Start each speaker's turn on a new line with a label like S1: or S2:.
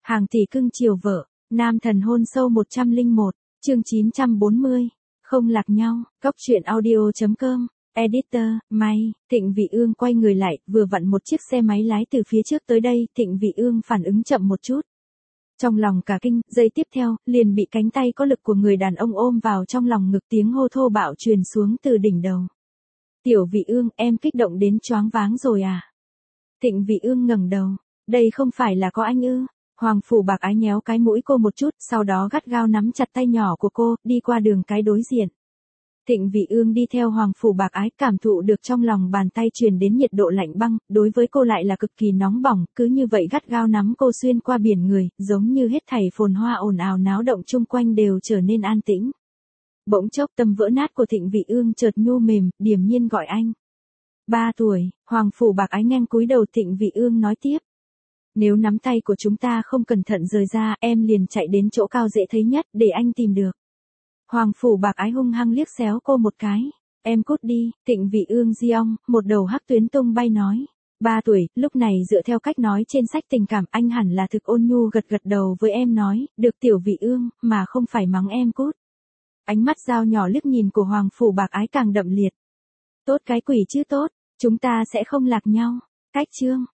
S1: Hàng tỷ cưng chiều vợ, nam thần hôn sâu 101, chương 940, không lạc nhau, Cóc truyện audio.com, editor, May, Thịnh Vị Ương quay người lại, vừa vặn một chiếc xe máy lái từ phía trước tới đây, Thịnh Vị Ương phản ứng chậm một chút. Trong lòng cả kinh, giây tiếp theo, liền bị cánh tay có lực của người đàn ông ôm vào trong lòng ngực, tiếng hô thô bạo truyền xuống từ đỉnh đầu. Tiểu Vị Ương, em kích động đến choáng váng rồi à? Thịnh Vị Ương ngẩng đầu, đây không phải là có anh ư? Hoàng Phủ Bạc Ái nhéo cái mũi cô một chút, sau đó gắt gao nắm chặt tay nhỏ của cô, đi qua đường cái đối diện. Thịnh Vị Ương đi theo Hoàng Phủ Bạc Ái, cảm thụ được trong lòng bàn tay truyền đến nhiệt độ lạnh băng, đối với cô lại là cực kỳ nóng bỏng, cứ như vậy gắt gao nắm cô xuyên qua biển người, giống như hết thảy phồn hoa ồn ào náo động chung quanh đều trở nên an tĩnh. Bỗng chốc tâm vỡ nát của Thịnh Vị Ương chợt nhu mềm, điềm nhiên gọi anh. 3 tuổi, Hoàng Phủ Bạc Ái ngang cúi đầu, Thịnh Vị Ương nói tiếp. Nếu nắm tay của chúng ta không cẩn thận rời ra, em liền chạy đến chỗ cao dễ thấy nhất, để anh tìm được. Hoàng Phủ Bạc Ái hung hăng liếc xéo cô một cái. Em cút đi, Thịnh Vị Ương giong, một đầu hắc tuyến tung bay nói. 3 tuổi, lúc này dựa theo cách nói trên sách tình cảm, anh hẳn là thực ôn nhu gật gật đầu với em nói, được Tiểu Vị Ương, mà không phải mắng em cút. Ánh mắt dao nhỏ liếc nhìn của Hoàng Phủ Bạc Ái càng đậm liệt. Tốt cái quỷ chứ tốt, chúng ta sẽ không lạc nhau. Cách chương.